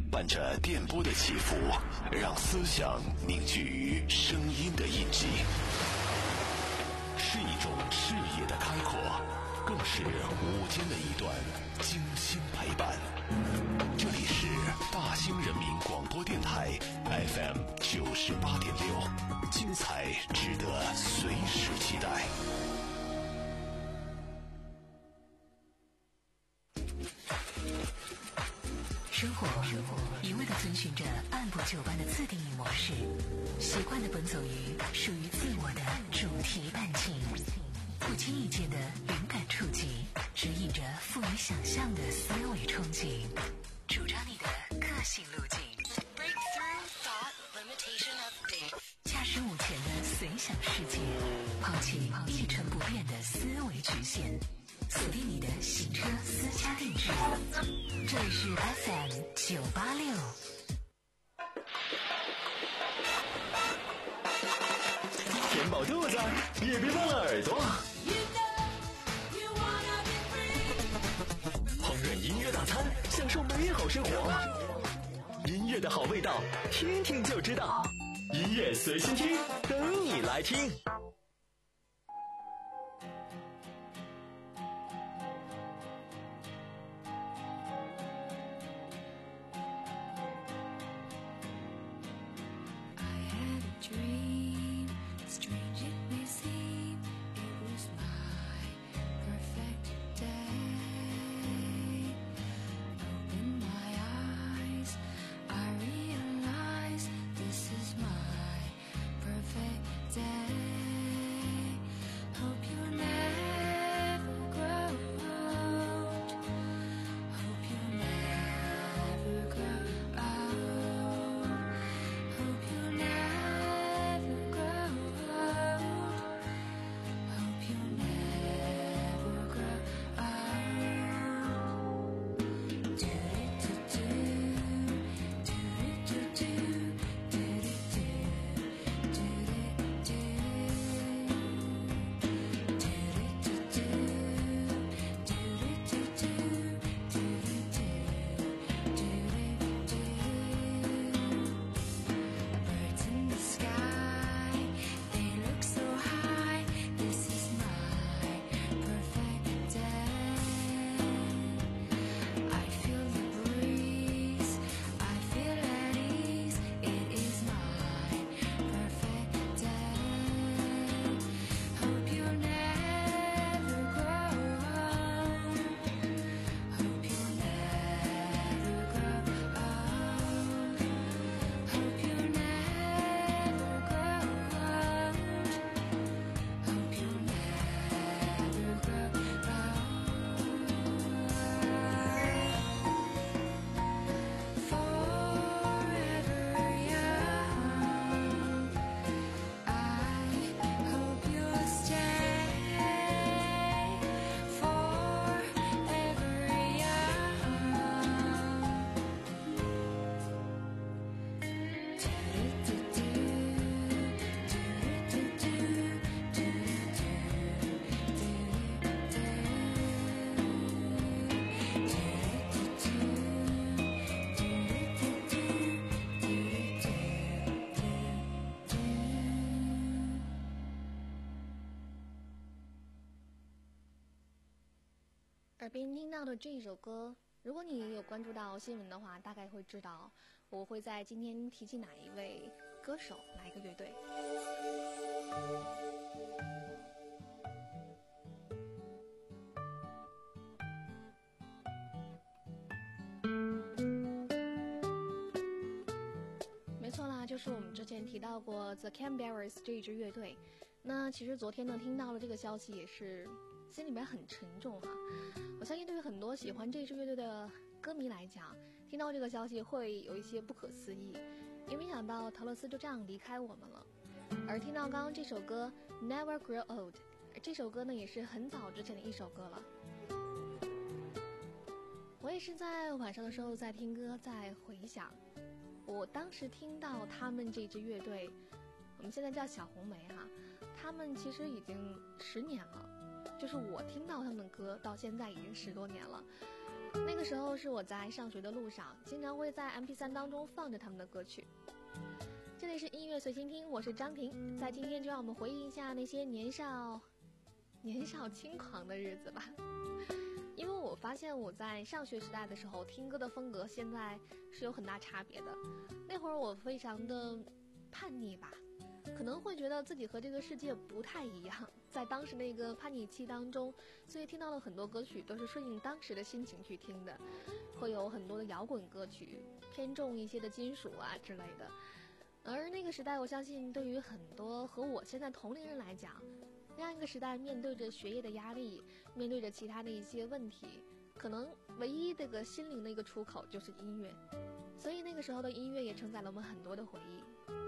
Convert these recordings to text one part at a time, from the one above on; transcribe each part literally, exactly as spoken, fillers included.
伴着电波的起伏，让思想凝聚于声音的印记，是一种视野的开阔，更是午间的一段精心陪伴。这里是大兴人民广播电台 F M 九十八点六，精彩值得随时期待。 生活一味地遵循着按部就班的自定义模式，习惯地奔走于属于自我的主题伴境，不经意间的灵感触及，指引着富于想象的思维憧憬，主张你的个性路径。Breakthrough thought limitation update。驾驶午前的随想世界，抛弃一成不变的思维局限，锁定你的行车私家定制。这里是 F M 九八六。 填饱肚子，也别忘了耳朵。烹饪音乐大餐，享受美好生活。音乐的好味道，听听就知道。音乐随心听，等你来听。 耳边听到的这一首歌，如果你有关注到新闻的话，大概会知道我会在今天提及哪一位歌手，哪一个乐队。没错啦，就是我们之前提到过 The Cranberries 这一支乐队。那其实昨天呢听到了这个消息，也是心里面很沉重哈。我相信对于很多喜欢这支乐队的歌迷来讲，听到这个消息会有一些不可思议，因为没想到陶乐斯就这样离开我们了。而听到刚刚这首歌 Never Grow Old， 这首歌呢也是很早之前的一首歌了。我也是在晚上的时候在听歌，在回想我当时听到他们这支乐队，我们现在叫小红莓哈，他们其实已经十年了，就是我听到他们的歌到现在已经十多年了。 那个时候是我在上学的路上，经常会在 M P 三 当中放着他们的歌曲。这里是音乐随心听，我是张婷，在今天就让我们回忆一下那些年少年少轻狂的日子吧。因为我发现我在上学时代的时候听歌的风格现在是有很大差别的。那会儿我非常的叛逆吧，可能会觉得自己和这个世界不太一样，在当时那个叛逆期当中，所以听到了很多歌曲都是顺应当时的心情去听的，会有很多的摇滚歌曲，偏重一些的金属啊之类的。而那个时代，我相信对于很多和我现在同龄人来讲，那样一个时代，面对着学业的压力，面对着其他的一些问题，可能唯一这个心灵的一个出口就是音乐，所以那个时候的音乐也承载了我们很多的回忆。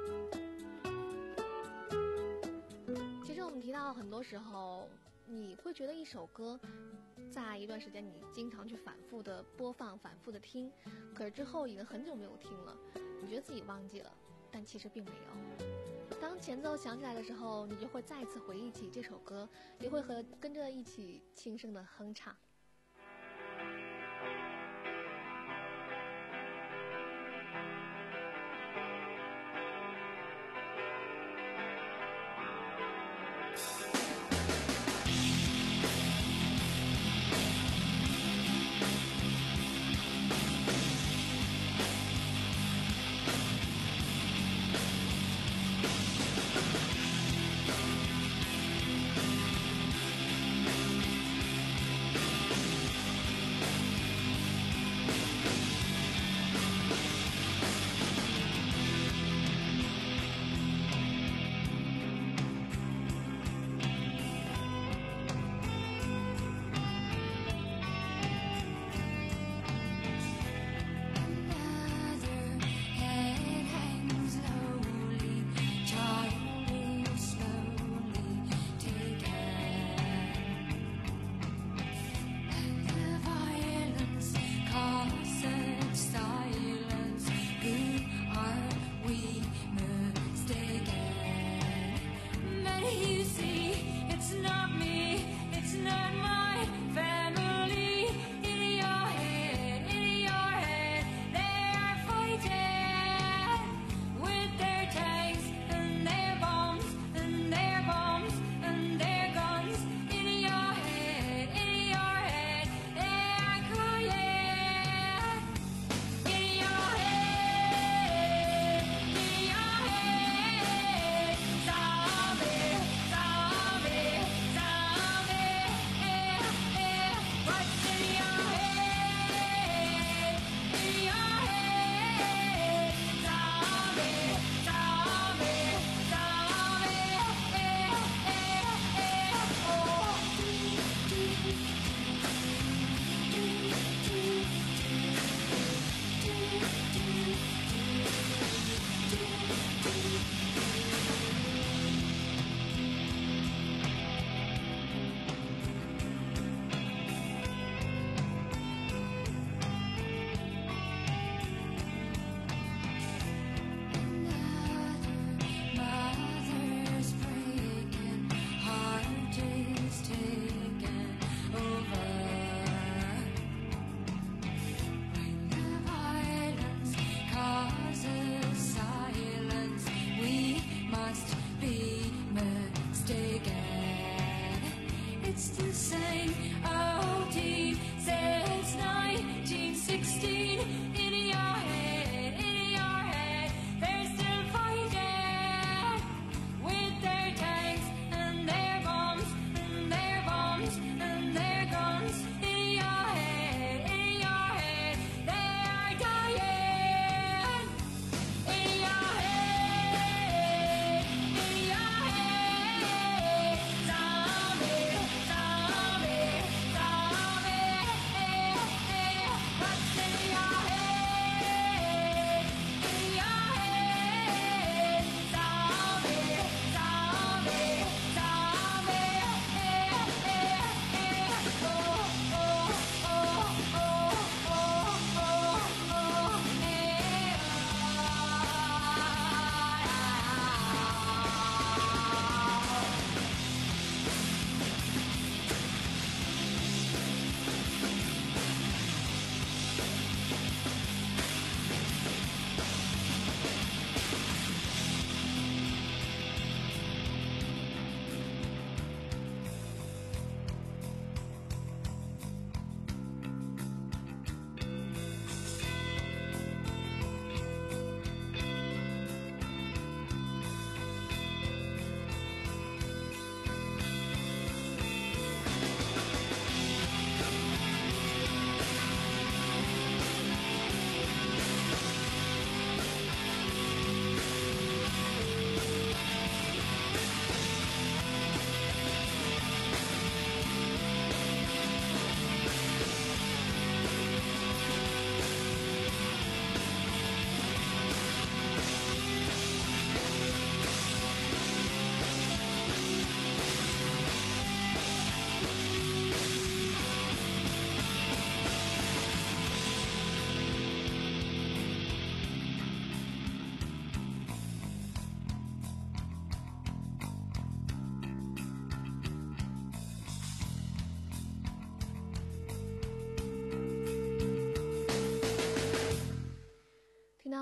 其实我们提到很多时候，你会觉得一首歌在一段时间你经常去反复的播放，反复的听，可是之后已经很久没有听了，你觉得自己忘记了，但其实并没有。当前奏响起来的时候，你就会再次回忆起这首歌，也会和跟着一起轻声的哼唱。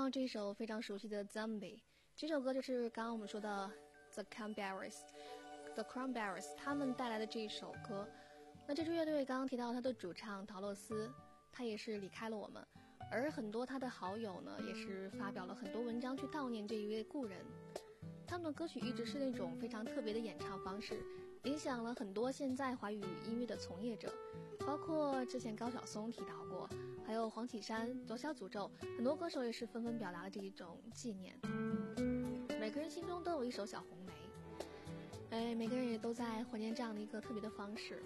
到这首非常熟悉的 Zombie， 这首歌就是刚刚我们说的 The Cranberries The Cranberries 他们带来的这一首歌。那这支乐队刚刚提到他的主唱陶乐斯，他也是离开了我们，而很多他的好友呢也是发表了很多文章去悼念这一位故人。他们的歌曲一直是那种非常特别的演唱方式，影响了很多现在华语音乐的从业者，包括之前高晓松提到过，还有黄绮珊、左小诅咒，很多歌手也是纷纷表达了这一种纪念。每个人心中都有一首小红梅，哎，每个人也都在怀念这样的一个特别的方式。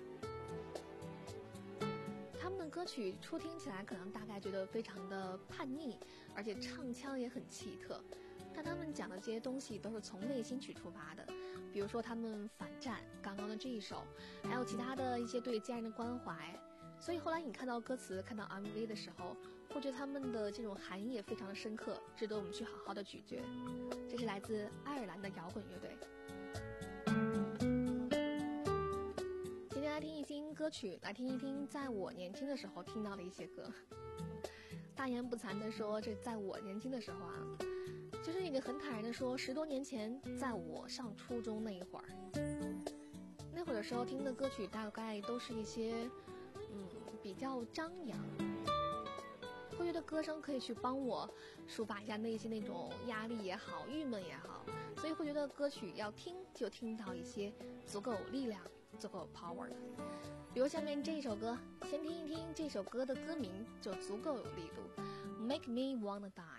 他们的歌曲初听起来可能大概觉得非常的叛逆，而且唱腔也很奇特，但他们讲的这些东西都是从内心去出发的，比如说他们反战刚刚的这一首，还有其他的一些对家人的关怀。所以后来你看到歌词看到 M V 的时候，会觉得他们的这种含义也非常的深刻，值得我们去好好的咀嚼。这是来自爱尔兰的摇滚乐队。今天来听一听歌曲，来听一听在我年轻的时候听到的一些歌。大言不惭的说，这在我年轻的时候啊，就是也很坦然的说，十多年前在我上初中那一会儿，那会儿的时候听的歌曲大概都是一些嗯比较张扬，会觉得歌声可以去帮我抒发一下内心那种压力也好，郁闷也好，所以会觉得歌曲要听就听到一些足够有力量足够有 power 的。比如下面这首歌，先听一听这首歌的歌名就足够有力度， Make Me Wanna Die。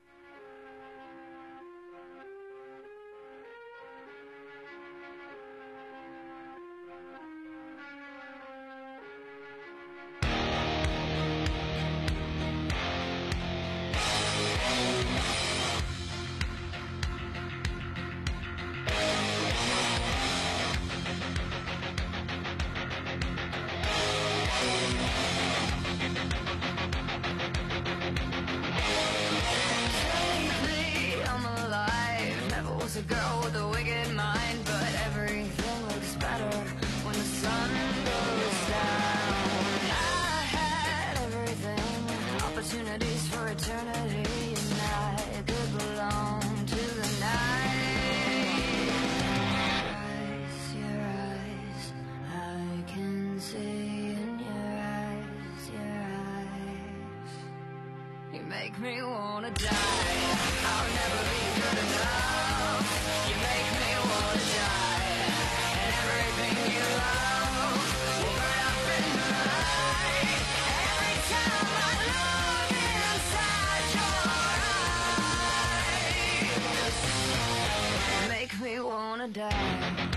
Make me wanna die. I'll never be good enough. You make me wanna die. And everything you love will burn up in the light. Every time I look inside your eyes, you make me wanna die.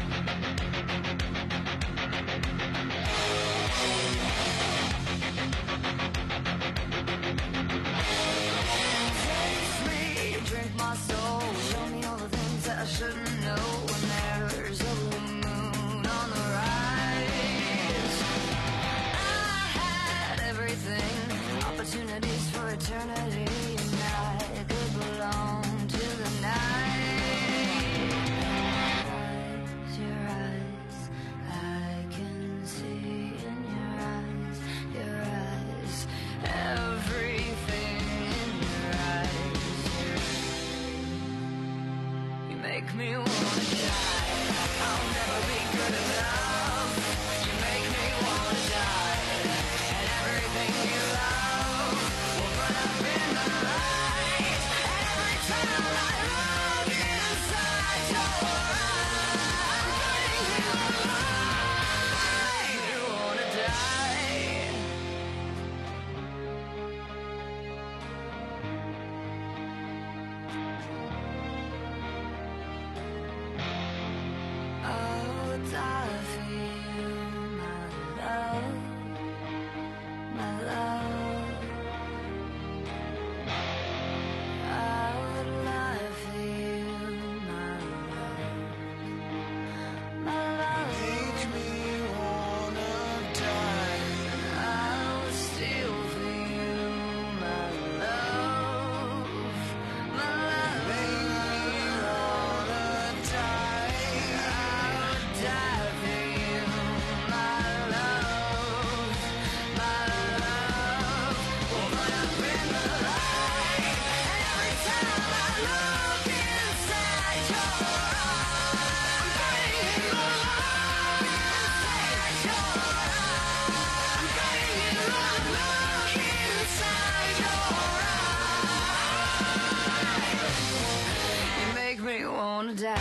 Drink my soul, show me all the things that I shouldn't know. When there's a blue moon on the rise, I had everything, opportunities for eternity, and I could belong to the night. Eyes, your eyes, I can see in your eyes, your eyes, everything in your eyes. Make me wanna die. I'll never be good enough. You make me wanna die. And everything you love will burn up in the light. die.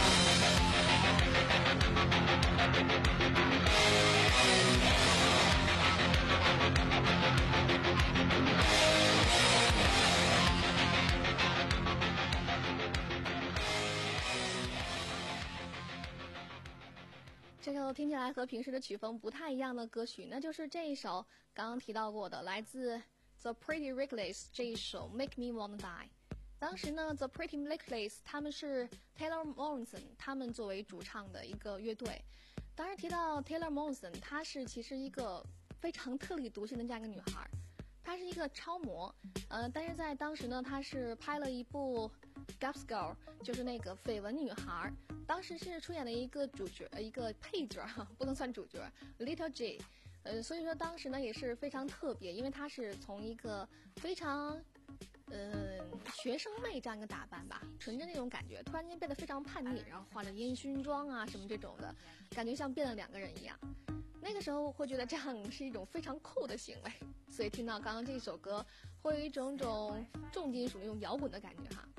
这首听起来和平时的曲风不太一样的歌曲，那就是这一首刚刚提到过的，来自 The Pretty Reckless 这一首 Make Me Wanna Die。当时呢 The Pretty Reckless 他们是 Taylor Momsen 他们作为主唱的一个乐队。当时提到 Taylor Momsen， 她是其实一个非常特立独行的这样一个女孩，她是一个超模，呃，但是在当时呢，她是拍了一部 Gossip Girl， 就是那个绯闻女孩，当时是出演了一个主角，一个配角，不能算主角 Little J， 呃，所以说当时呢也是非常特别，因为她是从一个非常嗯、呃、学生妹这样一个打扮吧，纯真那种感觉，突然间变得非常叛逆，然后化着烟熏妆啊什么这种的，感觉像变了两个人一样。那个时候会觉得这样是一种非常酷的行为，所以听到刚刚这首歌会有一种种重金属那种摇滚的感觉哈，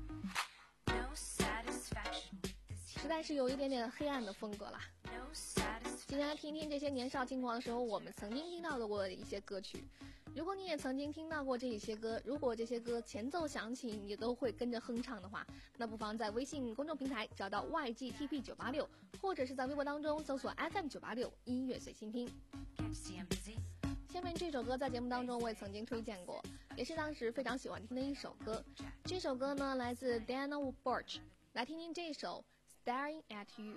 实在是有一点点黑暗的风格啦。今天来听听这些年少轻狂的时候我们曾经听到的过的一些歌曲，如果你也曾经听到过这些歌，如果这些歌前奏响起你都会跟着哼唱的话，那不妨在微信公众平台找到 Y G T P 九八六， 或者是在微博当中搜索 F M 九八六 音乐随心听。下面这首歌在节目当中我也曾经推荐过，也是当时非常喜欢听的一首歌。这首歌呢来自 Daniel Birch， 来听听这首 Staring at You。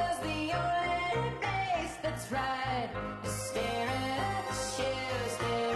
Right, staring at you, staring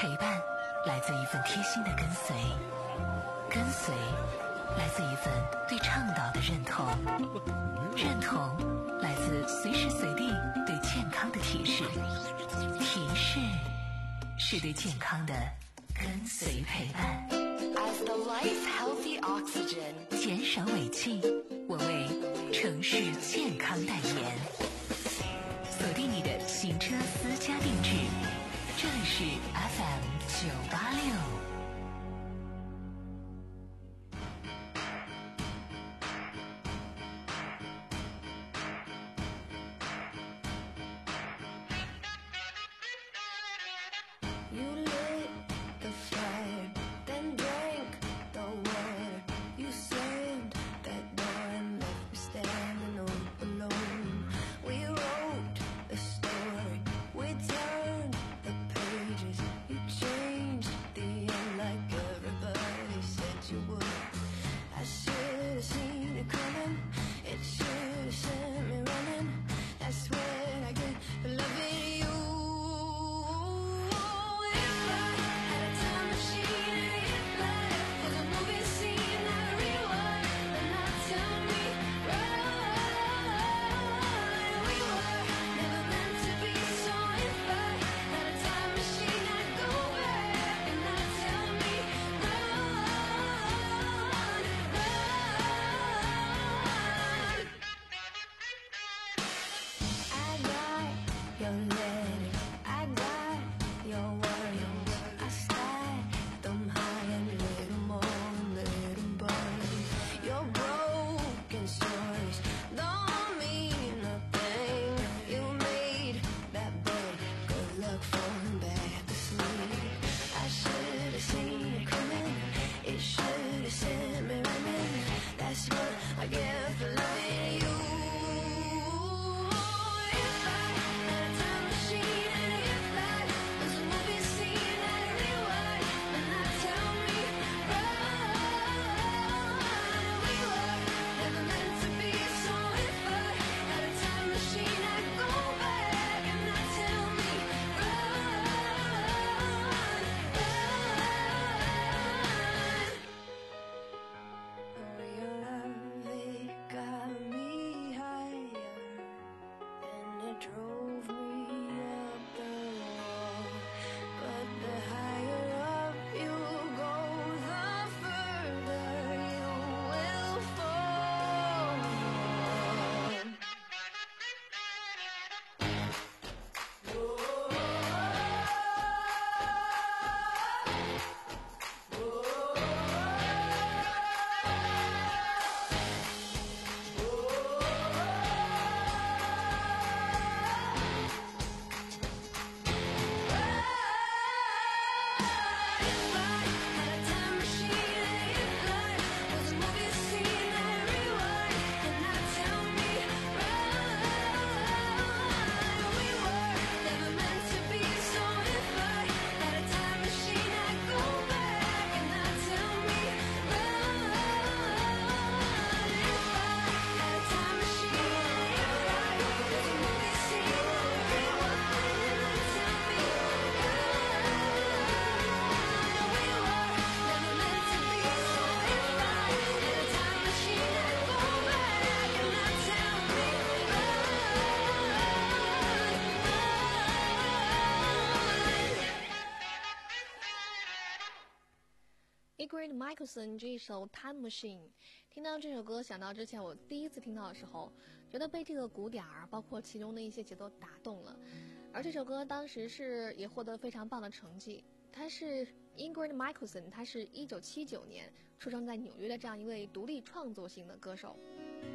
陪伴来自一份贴心的跟随，跟随来自一份对倡导的认同，认同来自随时随地对健康的提示，提示是对健康的跟随陪伴。 As the life healthy oxygen， 减少尾气，我为城市健康代言。锁定你的行车私家定制，这里是 F M 九八六。 Ingrid Michaelson 这一首 Time Machine， 听到这首歌想到之前我第一次听到的时候，觉得被这个鼓点儿包括其中的一些节奏打动了，而这首歌当时是也获得非常棒的成绩。他是 Ingrid Michaelson， 他是一九七九年出生在纽约的这样一位独立创作型的歌手。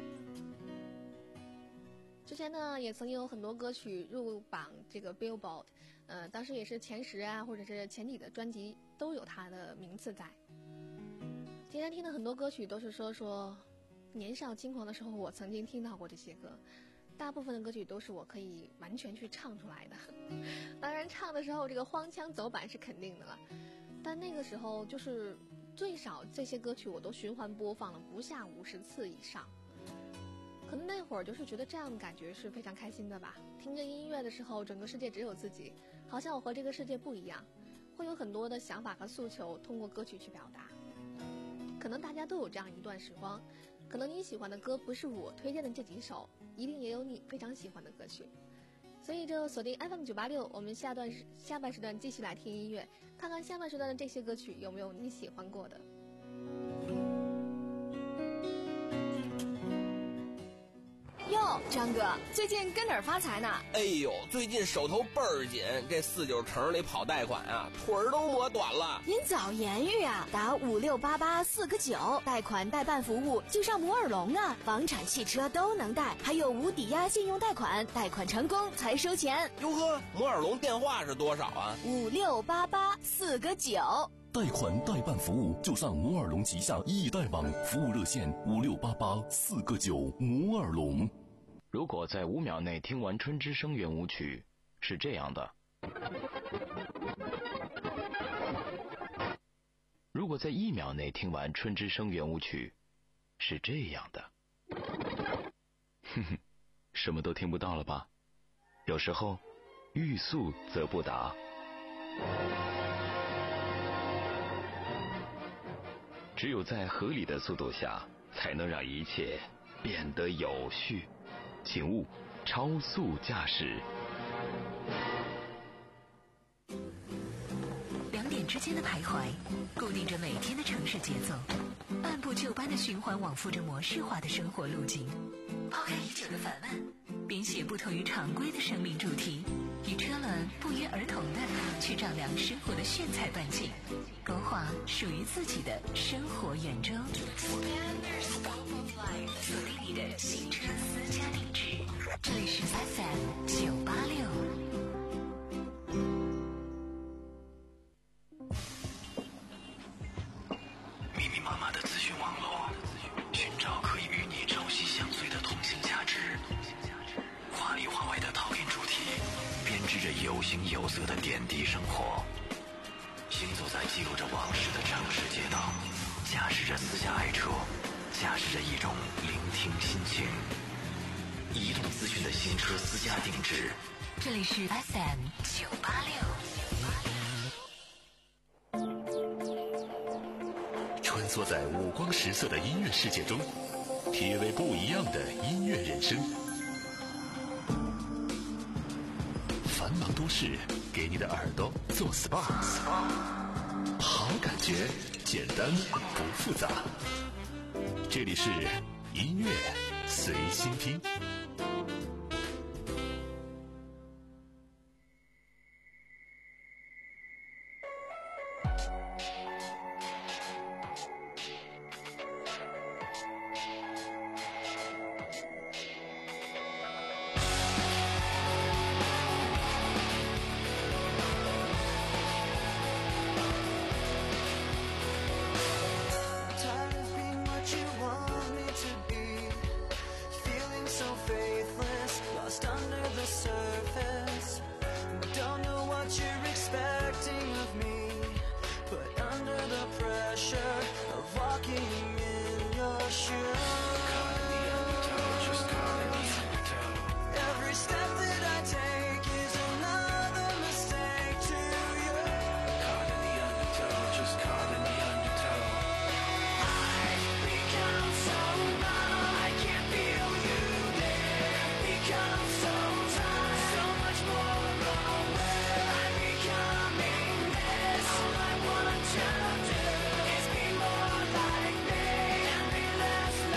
之前呢也曾有很多歌曲入榜这个 Billboard， 呃，当时也是前十啊或者是前几的专辑都有他的名次在。今天听的很多歌曲都是说说年少轻狂的时候我曾经听到过这些歌，大部分的歌曲都是我可以完全去唱出来的。当然唱的时候这个荒腔走板是肯定的了，但那个时候就是最少这些歌曲我都循环播放了不下五十次以上。可能那会儿就是觉得这样的感觉是非常开心的吧，听着音乐的时候整个世界只有自己，好像我和这个世界不一样， 会有很多的想法和诉求通过歌曲去表达。可能大家都有这样一段时光，可能你喜欢的歌不是我推荐的这几首，一定也有你非常喜欢的歌曲。所以就锁定 F M 九八六，我们下段下半时段继续来听音乐，看看下半时段的这些歌曲有没有你喜欢过的。 哟，张哥，最近跟哪儿发财呢？ 哎呦，最近手头倍儿紧，这四九城里跑贷款啊，腿儿都磨短了。 您早言语啊，打五六八八四个九，贷款代办服务就上摩尔龙啊，房产、汽车都能贷，还有无抵押信用贷款，贷款成功才收钱。 哟呵，摩尔龙电话是多少啊？ 五六八八四个九。 贷款代办服务就上摩尔龙旗下易贷网，服务热线五六八八四个九。摩尔龙。 如果在五秒内听完春之声圆舞曲，是这样的；如果在一秒内听完春之声圆舞曲，是这样的。哼哼，什么都听不到了吧？有时候，欲速则不达。只有在合理的速度下，才能让一切变得有序。请勿超速驾驶。 两点之间的徘徊，固定着每天的城市节奏，按部就班的循环往复着模式化的生活路径。抛开已久的烦闷，编写不同于常规的生命主题，与车轮不约而同的去丈量生活的炫彩半径，勾画属于自己的生活圆周。锁定你的新车私家定制，这里是 F M 九八六。 密密麻麻的资讯网络，寻找可以与你朝夕相随的通信价值。华里华外的陶冶主题，编织着有形有色的点滴生活。行走在记录着往事的城市街道，驾驶着私家爱车，驾驶着一种聆听心情。移动资讯的新车私家定制， 这里是 F M 九八六。 穿梭在五光十色的音乐世界中，体味不一样的音乐人生。繁忙都市给你的耳朵做 S P A， 好感觉简单不复杂。这里是音乐随心听。 Just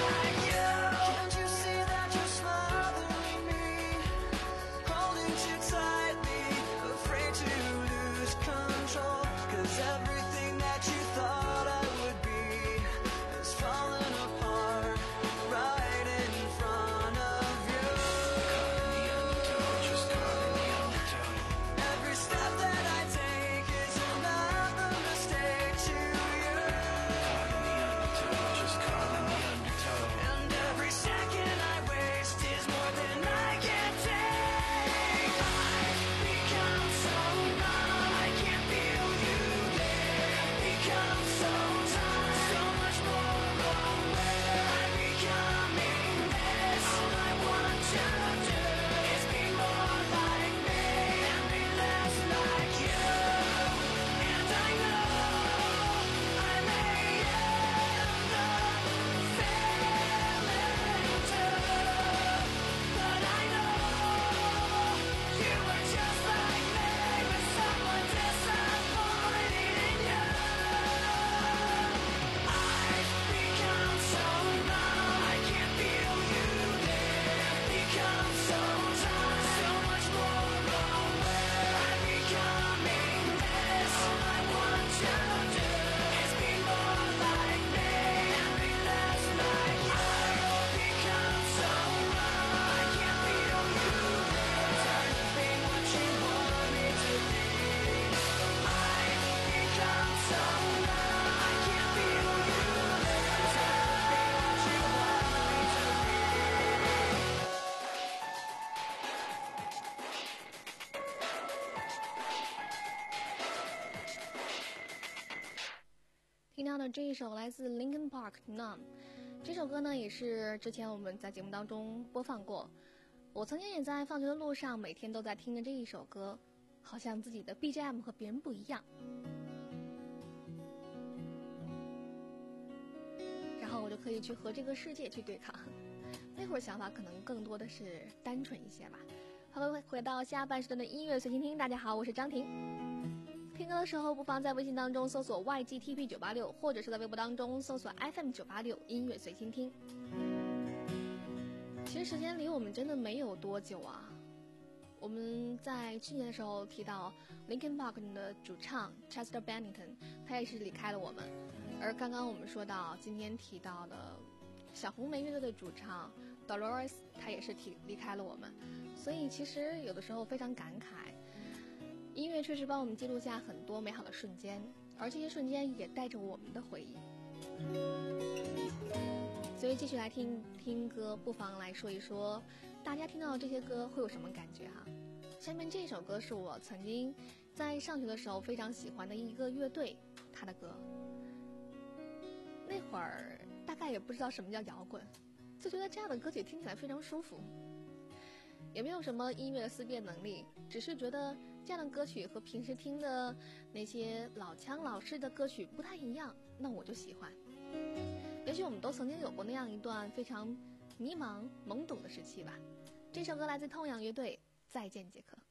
这一首来自 Linkin Park Numb， 这首歌呢也是之前我们在节目当中播放过。我曾经也在放学的路上每天都在听着这一首歌，好像自己的 B G M 和别人不一样。然后我就可以去和这个世界去对抗。那会儿想法可能更多的是单纯一些吧。好了，回到下半时段的音乐随心听，大家好，我是张婷。听歌的时候不妨在微信当中搜索 Y G T P 九八六， 或者是在微博当中搜索 F M 九八六 音乐随心听。其实时间离我们真的没有多久啊。我们在去年的时候提到 Linkin Park 的主唱 Chester Bennington， 他也是离开了我们。而刚刚我们说到今天提到的小红莓乐队的主唱 Dolores， 他也是提离开了我们。所以其实有的时候非常感慨，音乐确实帮我们记录下很多美好的瞬间，而这些瞬间也带着我们的回忆。所以继续来听听歌，不妨来说一说大家听到这些歌会有什么感觉哈。下面这首歌是我曾经在上学的时候非常喜欢的一个乐队，他的歌那会儿大概也不知道什么叫摇滚，就觉得这样的歌曲听起来非常舒服，也没有什么音乐的思辨能力，只是觉得这样的歌曲和平时听的那些老腔老式的歌曲不太一样，那我就喜欢。也许我们都曾经有过那样一段非常迷茫懵懂的时期吧。这首歌来自痛仰乐队，再见杰克。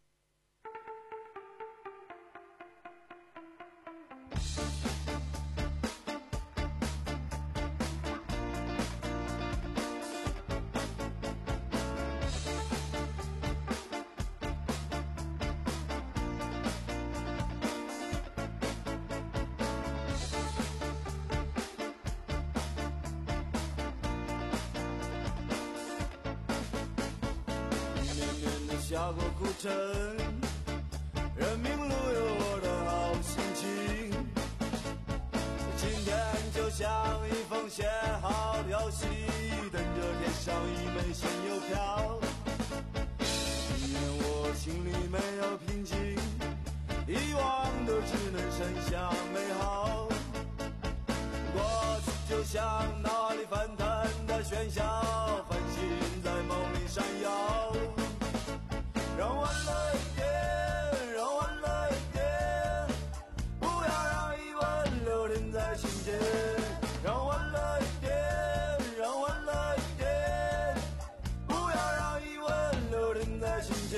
下过古城，人民路有我的好心情。今天就像一封写好的消息，等着贴上一枚新邮票。因为我心里没有平静，遗忘的只能剩下美好。过去就像脑海里翻腾的喧嚣，繁星在梦里闪耀。让晚了一点，让晚了一点，不要让疑问留恋在心间。让晚了一点，让晚了一点，不要让疑问留恋在心间。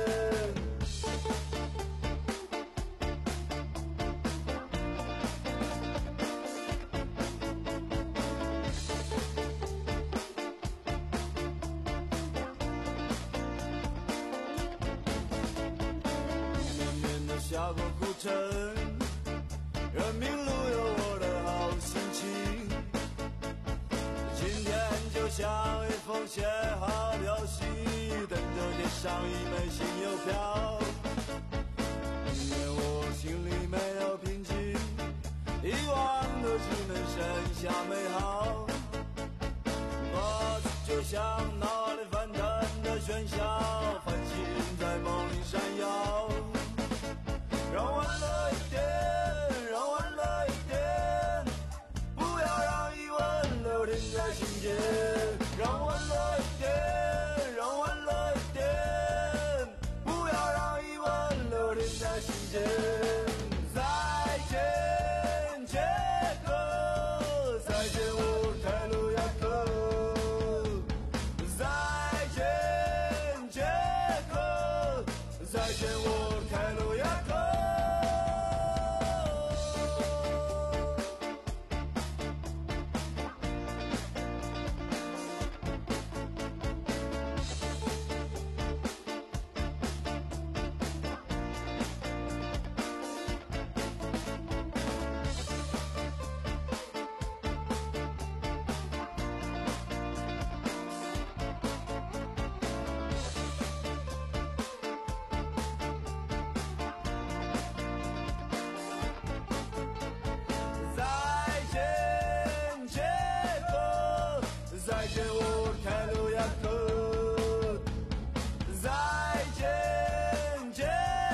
下过古城，人民路有我的好心情。今天就像一封写好的消息，等着贴上一枚新邮票。因为我心里没有平静，遗忘的只能剩下美好。过去就像脑海里翻腾的喧嚣，繁星在梦里闪耀。让晚了一点，让晚了一点，不要让疑问留恋在心间。让晚了一点，让晚了一点，不要让疑问留恋在心间。再见杰克，再见我凯鲁亚克。再见杰克，再见我凯鲁亚克。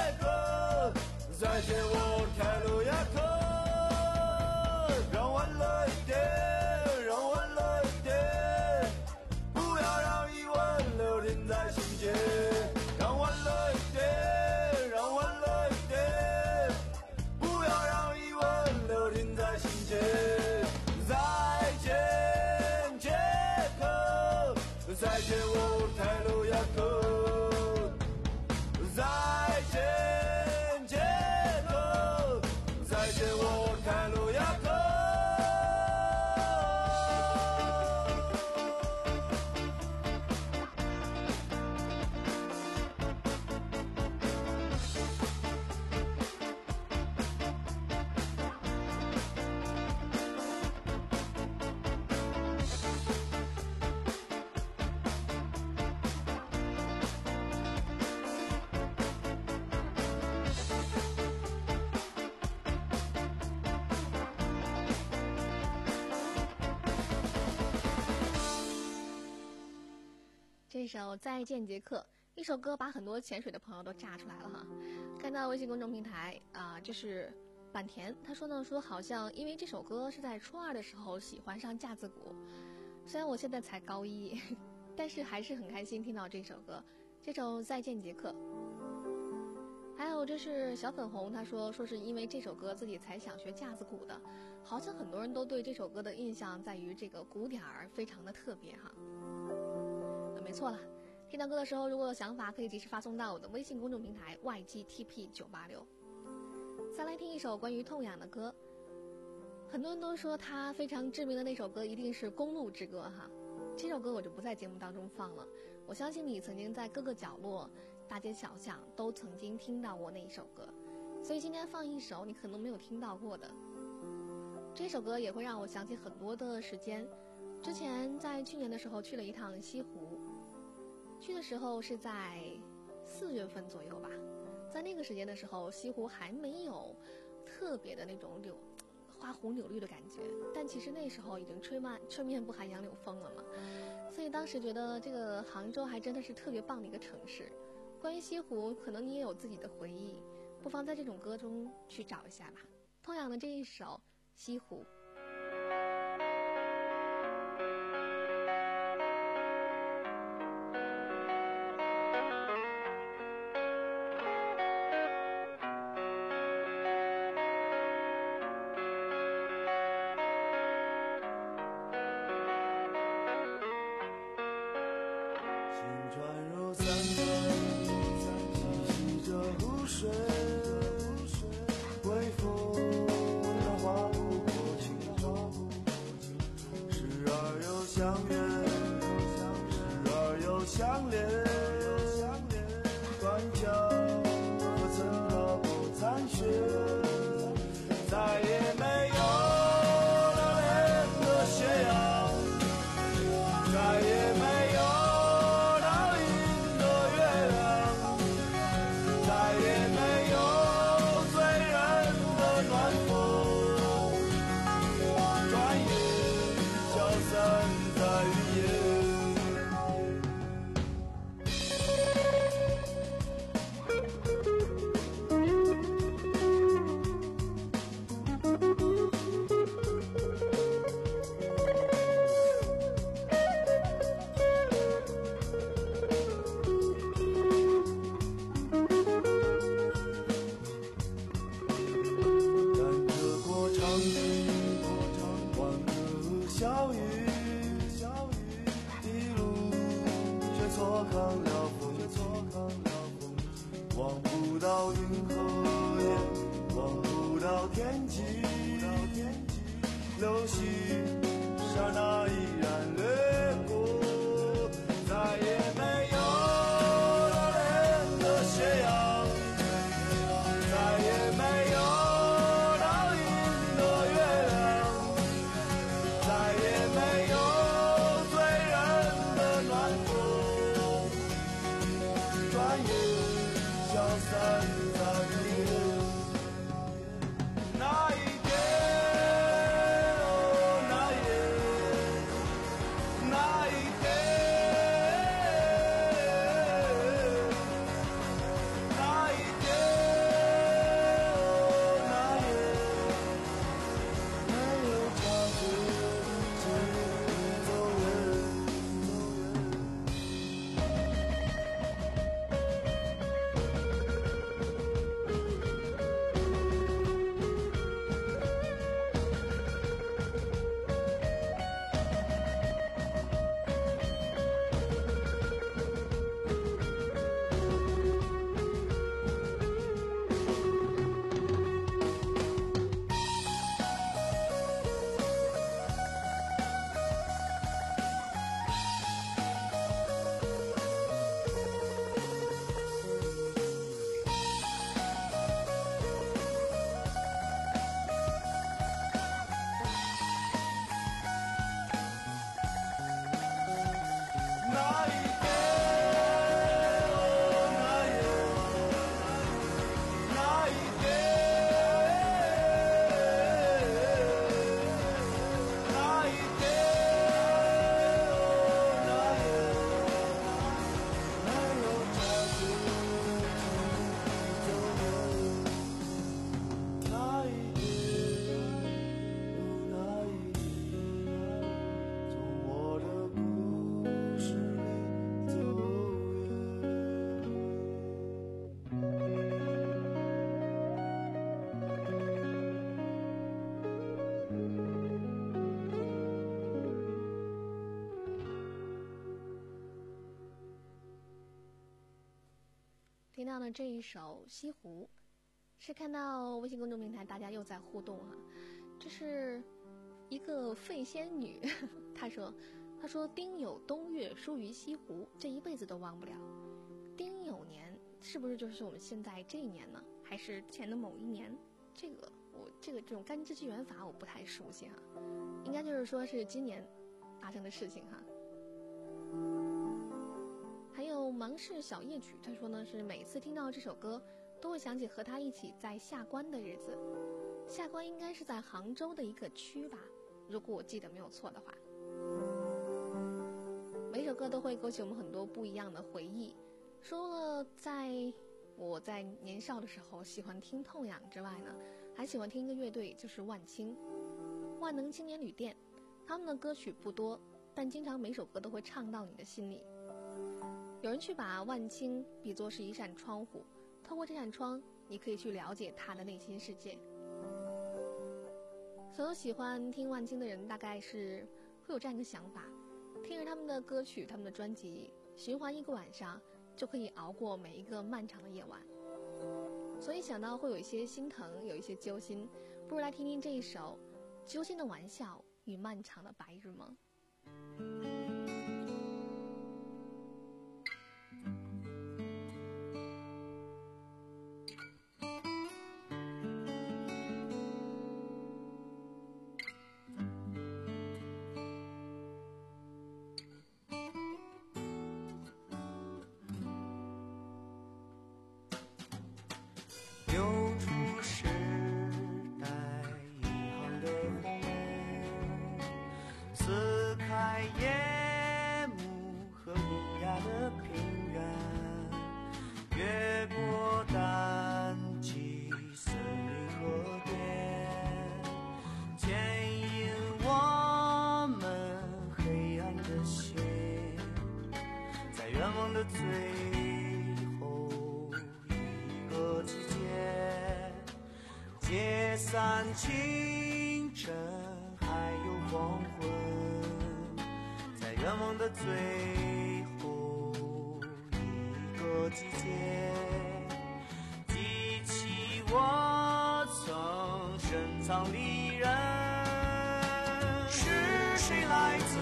再见我凯鲁亚克，让晚了见我泰鲁亚克，再见杰克，再见我泰鲁亚克。 这首《再见杰克》，一首歌把很多潜水的朋友都炸出来了哈。看到微信公众平台啊、呃，这是坂田，他说呢，说好像因为这首歌是在初二的时候喜欢上架子鼓，虽然我现在才高一，但是还是很开心听到这首歌，这首《再见杰克》。还有这是小粉红，他说说是因为这首歌自己才想学架子鼓的，好像很多人都对这首歌的印象在于这个鼓点儿非常的特别哈。没错了，听到歌的时候，如果有想法，可以及时发送到我的微信公众平台 Y G T P 九八六。再来听一首关于痛痒的歌，很多人都说他非常知名的那首歌一定是《公路之歌》哈，这首歌我就不在节目当中放了。我相信你曾经在各个角落、大街小巷都曾经听到过那一首歌，所以今天放一首你可能没有听到过的。这首歌也会让我想起很多的时间。之前在去年的时候去了一趟西湖。去的时候是在四月份左右吧，在那个时间的时候，西湖还没有特别的那种柳花红柳绿的感觉，但其实那时候已经吹漫吹面不寒杨柳风了嘛，所以当时觉得这个杭州还真的是特别棒的一个城市。关于西湖，可能你也有自己的回忆，不妨在这种歌中去找一下吧。同样的这一首《西湖》。 那一天，哦，那听到的这一首《西湖》，是看到微信公众平台大家又在互动哈、啊。这是一个废仙女，她说：“她说丁酉冬月疏于西湖，这一辈子都忘不了。丁酉年是不是就是我们现在这一年呢？还是前的某一年？这个我这个这种干支纪元法我不太熟悉哈、啊，应该就是说是今年发生的事情哈、啊。”还有芒市小夜曲，他说呢是每次听到这首歌，都会想起和他一起在下关的日子。下关应该是在杭州的一个区吧，如果我记得没有错的话。每首歌都会勾起我们很多不一样的回忆。除了在我在年少的时候喜欢听痛仰之外呢，还喜欢听一个乐队，就是万青，万能青年旅店。他们的歌曲不多，但经常每首歌都会唱到你的心里。有人去把万青比作是一扇窗户，透过这扇窗，你可以去了解他的内心世界。所有喜欢听万青的人，大概是会有这样一个想法：听着他们的歌曲、他们的专辑，循环一个晚上，就可以熬过每一个漫长的夜晚。所以想到会有一些心疼，有一些揪心，不如来听听这一首《揪心的玩笑与漫长的白日梦》。 清晨还有黄昏，在愿望的最后一个季节，记起我曾深藏离人。是谁来自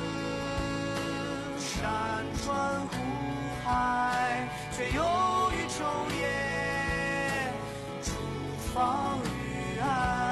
山川湖海，却又于昼夜厨房与爱。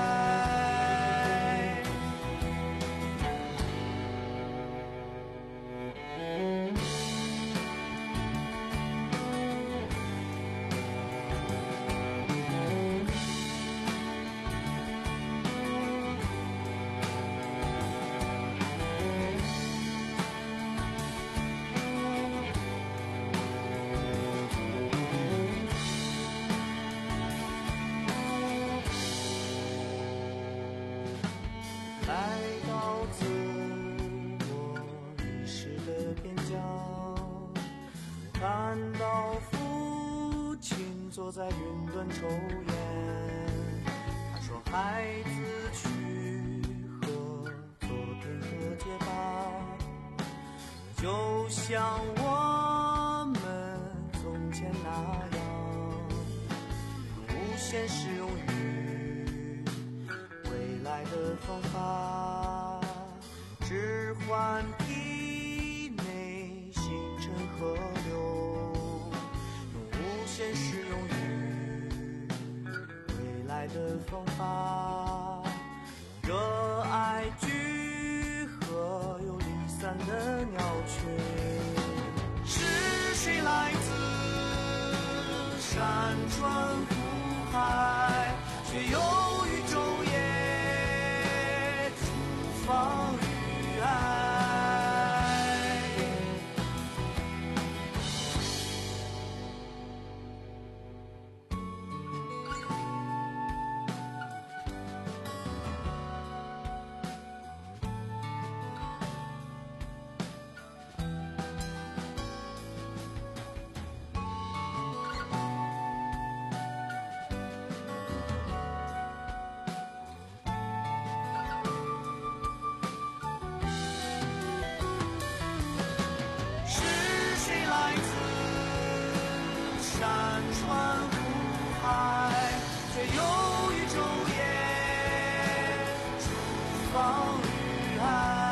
坐在云端抽烟，他说孩子去和昨天和解吧，就像我们从前那样，无限适用于未来的方法，置换体内星辰河流，无限适用于未来的方法，热爱聚合又离散的鸟群。是谁来自山川湖海，却又于昼夜厨房与爱。 船湖海，却有一昼夜出放于海。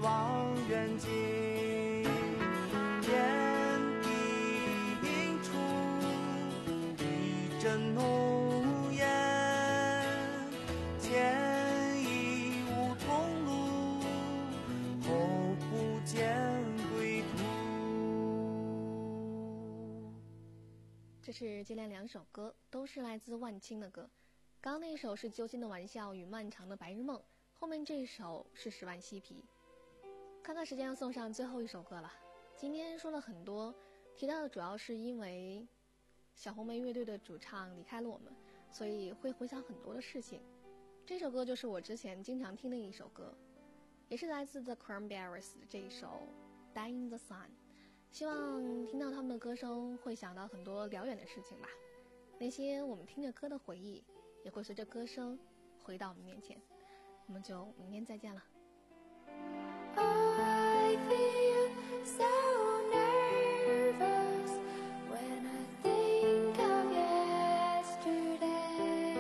望远镜，天地明处，一阵浓烟，前已无同路，后不见归途。 这是接连两首歌，都是来自万青的歌。刚刚那首是揪心的玩笑与漫长的白日梦，后面这首是十万嬉皮。看看时间，要送上最后一首歌了。今天说了很多，提到的主要是因为小红莓乐队的主唱离开了我们，所以会回想很多的事情。这首歌就是我之前经常听的一首歌，也是来自 The Cranberries 的这一首 Die in the Sun。 希望听到他们的歌声会想到很多遥远的事情吧，那些我们听着歌的回忆也会随着歌声回到我们面前。我们就明天再见了。 I feel so nervous when I think of yesterday.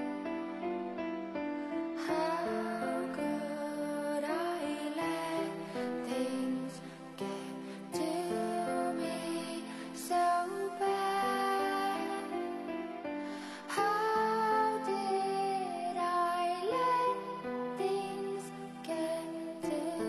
How could I let things get to me so bad? How did I let things get to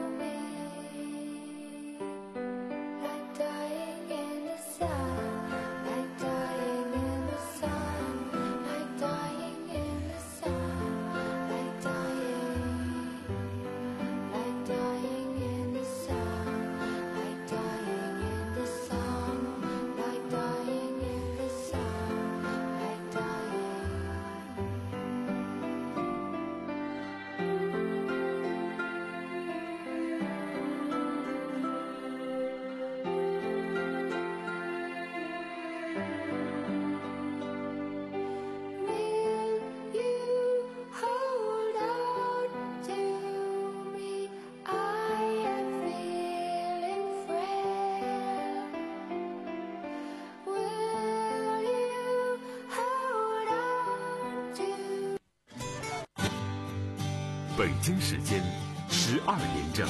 like dying in the sun, like dying in the sun, like dying in the sun, like dying, like dying in the sun, like dying in the sun, like dying in the sun, like dying. Will you hold on to me? I am feeling frail. Will you hold on to? 北京时间十二点整。